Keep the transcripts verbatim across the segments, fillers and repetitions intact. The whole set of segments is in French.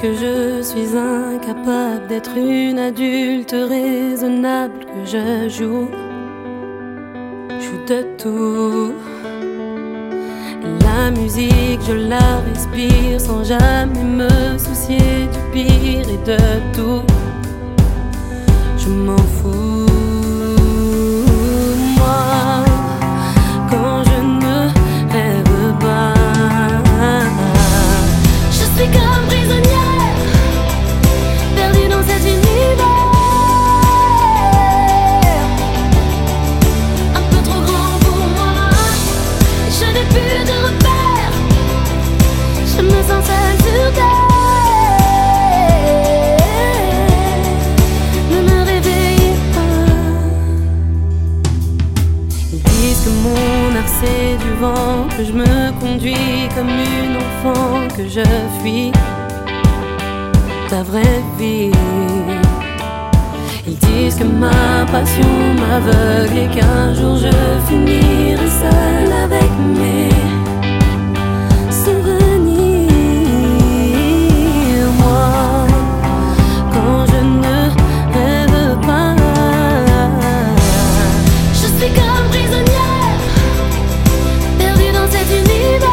que je suis incapable d'être une adulte raisonnable, que je joue, joue de tout. La musique, je la respire sans jamais me soucier du pire et de tout. Je m'en fous. Moi, quand je ne rêve pas, je suis comme prisonnière, perdue dans cet univers, un peu trop grand pour moi. Je n'ai plus de repères, je me sens seule sur terre. Ne me réveillez pas. Ils disent que mon art c'est du vent, que je me conduis comme une enfant, que je fuis ta vraie vie. Ils disent que ma passion m'aveugle et qu'un jour je finirai seule avec mes souvenirs. Moi, quand je ne rêve pas, je suis comme prisonnière, perdue dans cet univers,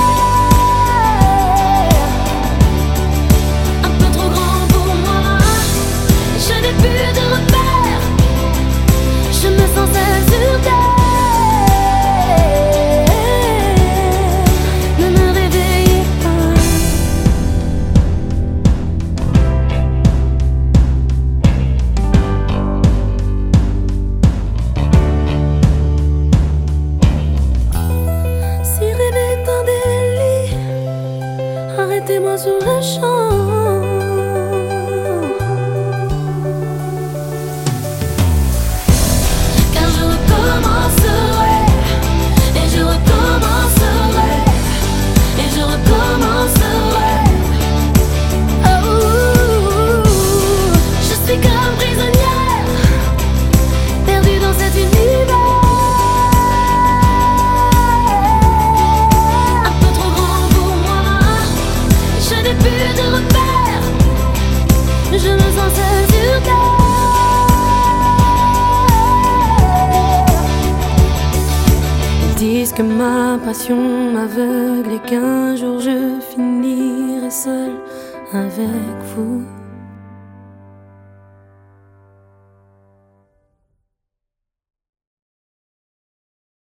un peu trop grand pour moi. Je n'ai plus de repères, je me sens seule sur terre. Ne me réveillez pas. Si rêver est un délit, arrêtez-moi sur le champ. Car je recommencerai, et je recommencerai, et je recommencerai. Oh, je suis comme prisonnière, perdue dans cet univers, un peu trop grand pour moi. Je n'ai plus de repères, je me sens seule sur terre. Ils disent que ma passion m'aveugle et qu'un jour je finirai seule avec vous.